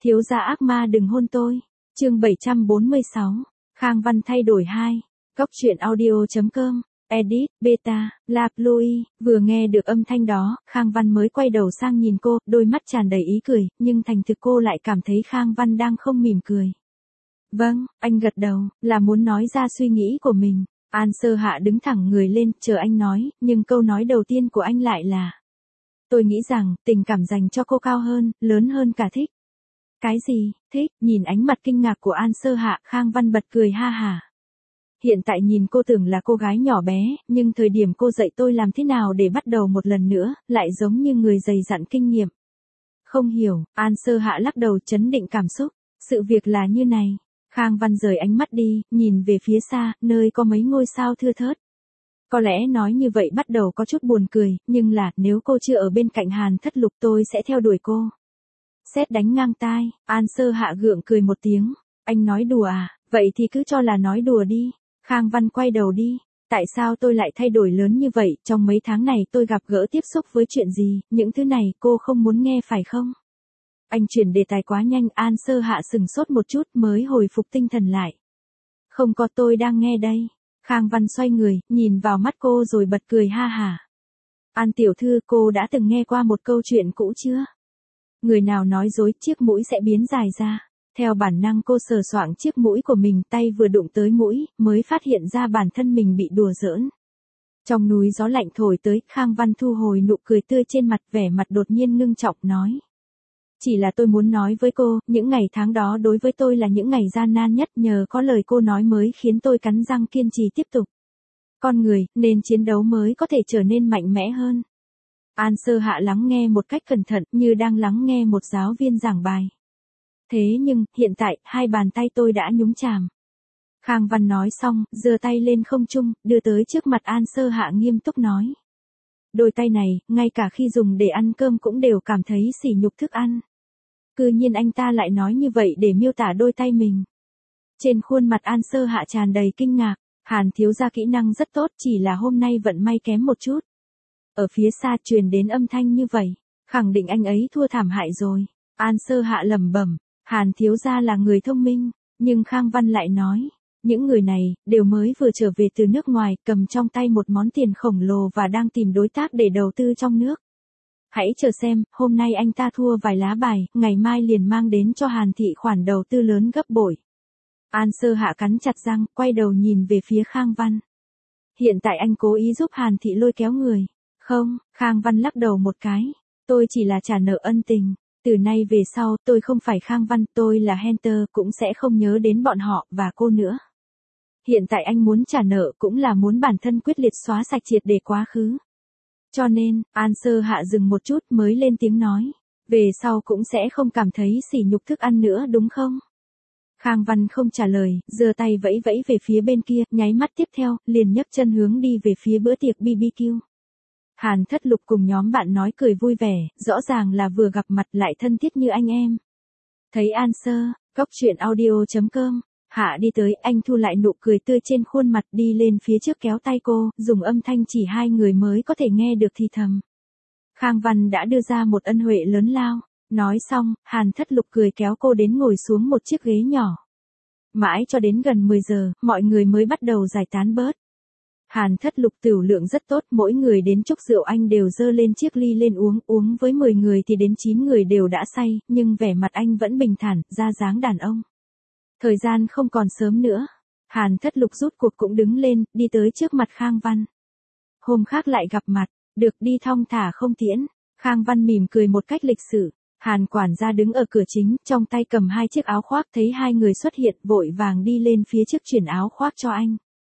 Thiếu gia ác ma đừng hôn tôi. Chương 746. Khang Văn thay đổi 2. Góc truyện audio.com. Edit, Beta, La Chloe. Vừa nghe được âm thanh đó, Khang Văn mới quay đầu sang nhìn cô, đôi mắt tràn đầy ý cười, nhưng thành thực cô lại cảm thấy Khang Văn đang không mỉm cười. Vâng, anh gật đầu, là muốn nói ra suy nghĩ của mình. An Sơ Hạ đứng thẳng người lên, chờ anh nói, nhưng câu nói đầu tiên của anh lại là: tôi nghĩ rằng, tình cảm dành cho cô cao hơn, lớn hơn cả thích. Cái gì, thích? Nhìn ánh mặt kinh ngạc của An Sơ Hạ, Khang Văn bật cười ha hả. Hiện tại nhìn cô tưởng là cô gái nhỏ bé, nhưng thời điểm cô dạy tôi làm thế nào để bắt đầu một lần nữa, lại giống như người dày dặn kinh nghiệm. Không hiểu, An Sơ Hạ lắc đầu chấn định cảm xúc. Sự việc là như này. Khang Văn rời ánh mắt đi, nhìn về phía xa, nơi có mấy ngôi sao thưa thớt. Có lẽ nói như vậy bắt đầu có chút buồn cười, nhưng là, nếu cô chưa ở bên cạnh Hàn Thất Lục tôi sẽ theo đuổi cô. Sét đánh ngang tai, An Sơ Hạ gượng cười một tiếng. Anh nói đùa à, vậy thì cứ cho là nói đùa đi. Khang Văn quay đầu đi. Tại sao tôi lại thay đổi lớn như vậy, trong mấy tháng này tôi gặp gỡ tiếp xúc với chuyện gì, những thứ này cô không muốn nghe phải không? Anh chuyển đề tài quá nhanh, An Sơ Hạ sừng sốt một chút mới hồi phục tinh thần lại. Không có, tôi đang nghe đây. Khang Văn xoay người, nhìn vào mắt cô rồi bật cười ha hả. An tiểu thư, cô đã từng nghe qua một câu chuyện cũ chưa? Người nào nói dối, chiếc mũi sẽ biến dài ra. Theo bản năng cô sờ soạng chiếc mũi của mình, tay vừa đụng tới mũi, mới phát hiện ra bản thân mình bị đùa giỡn. Trong núi gió lạnh thổi tới, Khang Văn thu hồi nụ cười tươi trên mặt, vẻ mặt đột nhiên ngưng trọng nói. Chỉ là tôi muốn nói với cô, những ngày tháng đó đối với tôi là những ngày gian nan nhất, nhờ có lời cô nói mới khiến tôi cắn răng kiên trì tiếp tục. Con người, nên chiến đấu mới có thể trở nên mạnh mẽ hơn. An Sơ Hạ lắng nghe một cách cẩn thận, như đang lắng nghe một giáo viên giảng bài. Thế nhưng, hiện tại, hai bàn tay tôi đã nhúng chàm. Khang Văn nói xong, giơ tay lên không trung, đưa tới trước mặt An Sơ Hạ nghiêm túc nói. Đôi tay này, ngay cả khi dùng để ăn cơm cũng đều cảm thấy sỉ nhục thức ăn. Cư nhiên anh ta lại nói như vậy để miêu tả đôi tay mình. Trên khuôn mặt An Sơ Hạ tràn đầy kinh ngạc, Hàn thiếu gia kỹ năng rất tốt, chỉ là hôm nay vận may kém một chút. Ở phía xa truyền đến âm thanh như vậy, khẳng định anh ấy thua thảm hại rồi. An Sơ Hạ lẩm bẩm, Hàn thiếu gia là người thông minh, nhưng Khang Văn lại nói, những người này, đều mới vừa trở về từ nước ngoài, cầm trong tay một món tiền khổng lồ và đang tìm đối tác để đầu tư trong nước. Hãy chờ xem, hôm nay anh ta thua vài lá bài, ngày mai liền mang đến cho Hàn thị khoản đầu tư lớn gấp bội. An Sơ Hạ cắn chặt răng, quay đầu nhìn về phía Khang Văn. Hiện tại anh cố ý giúp Hàn thị lôi kéo người. Không, Khang Văn lắc đầu một cái. Tôi chỉ là trả nợ ân tình. Từ nay về sau, tôi không phải Khang Văn, tôi là Hunter, cũng sẽ không nhớ đến bọn họ, và cô nữa. Hiện tại anh muốn trả nợ cũng là muốn bản thân quyết liệt xóa sạch triệt để quá khứ. Cho nên, An Sơ Hạ dừng một chút mới lên tiếng nói. Về sau cũng sẽ không cảm thấy sỉ nhục thức ăn nữa đúng không? Khang Văn không trả lời, giơ tay vẫy vẫy về phía bên kia, nháy mắt tiếp theo, liền nhấc chân hướng đi về phía bữa tiệc BBQ. Hàn Thất Lục cùng nhóm bạn nói cười vui vẻ, rõ ràng là vừa gặp mặt lại thân thiết như anh em. Thấy An Sơ, góc truyện audio.com, Hạ đi tới, anh thu lại nụ cười tươi trên khuôn mặt, đi lên phía trước kéo tay cô, dùng âm thanh chỉ hai người mới có thể nghe được thì thầm. Khang Văn đã đưa ra một ân huệ lớn lao. Nói xong, Hàn Thất Lục cười kéo cô đến ngồi xuống một chiếc ghế nhỏ. Mãi cho đến gần 10 giờ, mọi người mới bắt đầu giải tán bớt. Hàn Thất Lục tửu lượng rất tốt, mỗi người đến chúc rượu anh đều dơ lên chiếc ly lên uống với 10 người thì đến 9 người đều đã say, nhưng vẻ mặt anh vẫn bình thản, ra dáng đàn ông. Thời gian không còn sớm nữa. Hàn Thất Lục rút cuộc cũng đứng lên, đi tới trước mặt Khang Văn. Hôm khác lại gặp mặt, được đi thong thả không tiễn. Khang Văn mỉm cười một cách lịch sự. Hàn quản gia đứng ở cửa chính, trong tay cầm hai chiếc áo khoác, thấy hai người xuất hiện, vội vàng đi lên phía trước chuyển áo khoác cho anh.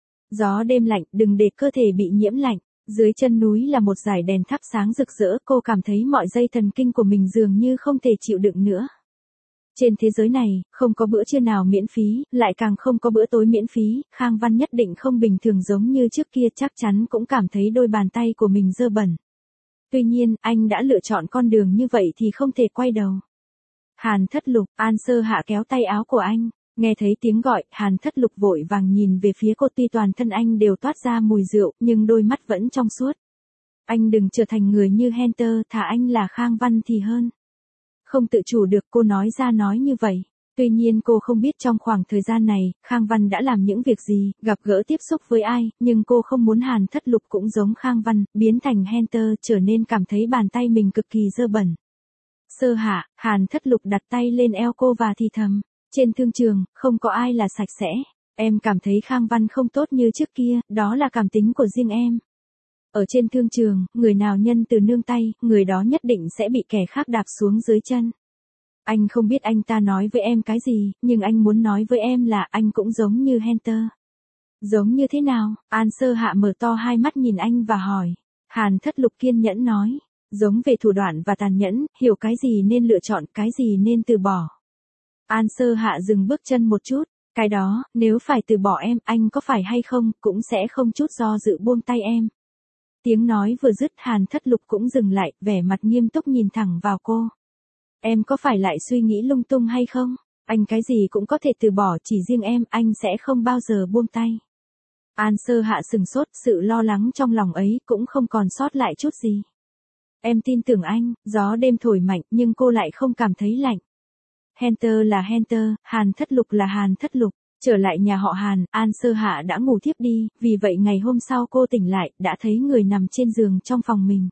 Gió đêm lạnh, đừng để cơ thể bị nhiễm lạnh. Dưới chân núi là một dải đèn thắp sáng rực rỡ, cô cảm thấy mọi dây thần kinh của mình dường như không thể chịu đựng nữa. Trên thế giới này, không có bữa trưa nào miễn phí, lại càng không có bữa tối miễn phí, Khang Văn nhất định không bình thường giống như trước kia, chắc chắn cũng cảm thấy đôi bàn tay của mình dơ bẩn. Tuy nhiên, anh đã lựa chọn con đường như vậy thì không thể quay đầu. Hàn Thất Lục, An Sơ Hạ kéo tay áo của anh, nghe thấy tiếng gọi, Hàn Thất Lục vội vàng nhìn về phía cô, tuy toàn thân anh đều toát ra mùi rượu, nhưng đôi mắt vẫn trong suốt. Anh đừng trở thành người như Hunter, thà anh là Khang Văn thì hơn. Không tự chủ được cô nói ra nói như vậy. Tuy nhiên cô không biết trong khoảng thời gian này, Khang Văn đã làm những việc gì, gặp gỡ tiếp xúc với ai, nhưng cô không muốn Hàn Thất Lục cũng giống Khang Văn, biến thành Hunter trở nên cảm thấy bàn tay mình cực kỳ dơ bẩn. Sơ Hạ, Hàn Thất Lục đặt tay lên eo cô và thì thầm, trên thương trường, không có ai là sạch sẽ. Em cảm thấy Khang Văn không tốt như trước kia, đó là cảm tính của riêng em. Ở trên thương trường, người nào nhân từ nương tay, người đó nhất định sẽ bị kẻ khác đạp xuống dưới chân. Anh không biết anh ta nói với em cái gì, nhưng anh muốn nói với em là anh cũng giống như Hunter. Giống như thế nào? An Sơ Hạ mở to hai mắt nhìn anh và hỏi. Hàn Thất Lục kiên nhẫn nói. Giống về thủ đoạn và tàn nhẫn, hiểu cái gì nên lựa chọn, cái gì nên từ bỏ. An Sơ Hạ dừng bước chân một chút. Cái đó, nếu phải từ bỏ em, anh có phải hay không, cũng sẽ không chút do dự buông tay em. Tiếng nói vừa dứt Hàn Thất Lục cũng dừng lại, vẻ mặt nghiêm túc nhìn thẳng vào cô. Em có phải lại suy nghĩ lung tung hay không? Anh cái gì cũng có thể từ bỏ, chỉ riêng em, anh sẽ không bao giờ buông tay. An Sơ Hạ sừng sốt, sự lo lắng trong lòng ấy cũng không còn sót lại chút gì. Em tin tưởng anh, gió đêm thổi mạnh nhưng cô lại không cảm thấy lạnh. Hunter là Hunter, Hàn Thất Lục là Hàn Thất Lục. Trở lại nhà họ Hàn, An Sơ Hạ đã ngủ thiếp đi, vì vậy ngày hôm sau cô tỉnh lại, đã thấy người nằm trên giường trong phòng mình.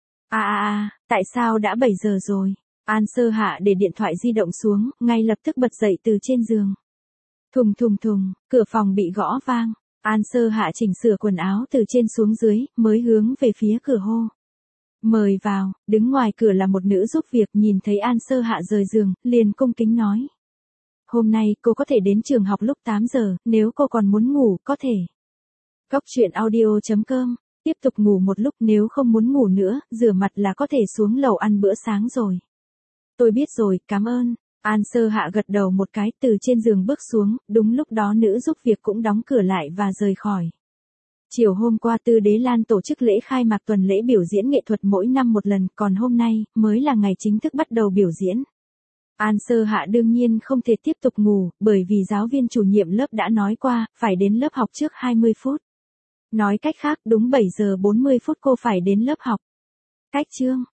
Tại sao đã 7 giờ rồi? An Sơ Hạ để điện thoại di động xuống, ngay lập tức bật dậy từ trên giường. Thùng thùng thùng, cửa phòng bị gõ vang. An Sơ Hạ chỉnh sửa quần áo từ trên xuống dưới, mới hướng về phía cửa hô. Mời vào, đứng ngoài cửa là một nữ giúp việc, nhìn thấy An Sơ Hạ rời giường, liền cung kính nói. Hôm nay cô có thể đến trường học lúc 8 giờ, nếu cô còn muốn ngủ, có thể. Cóc truyện audio.com, tiếp tục ngủ một lúc, nếu không muốn ngủ nữa, rửa mặt là có thể xuống lầu ăn bữa sáng rồi. Tôi biết rồi, cảm ơn. An Sơ Hạ gật đầu một cái, từ trên giường bước xuống, đúng lúc đó nữ giúp việc cũng đóng cửa lại và rời khỏi. Chiều hôm qua Tư Đế Lan tổ chức lễ khai mạc tuần lễ biểu diễn nghệ thuật mỗi năm một lần, còn hôm nay, mới là ngày chính thức bắt đầu biểu diễn. An Sơ Hạ đương nhiên không thể tiếp tục ngủ, bởi vì giáo viên chủ nhiệm lớp đã nói qua, phải đến lớp học trước 20 phút. Nói cách khác, đúng 7 giờ 40 phút cô phải đến lớp học. Cách chương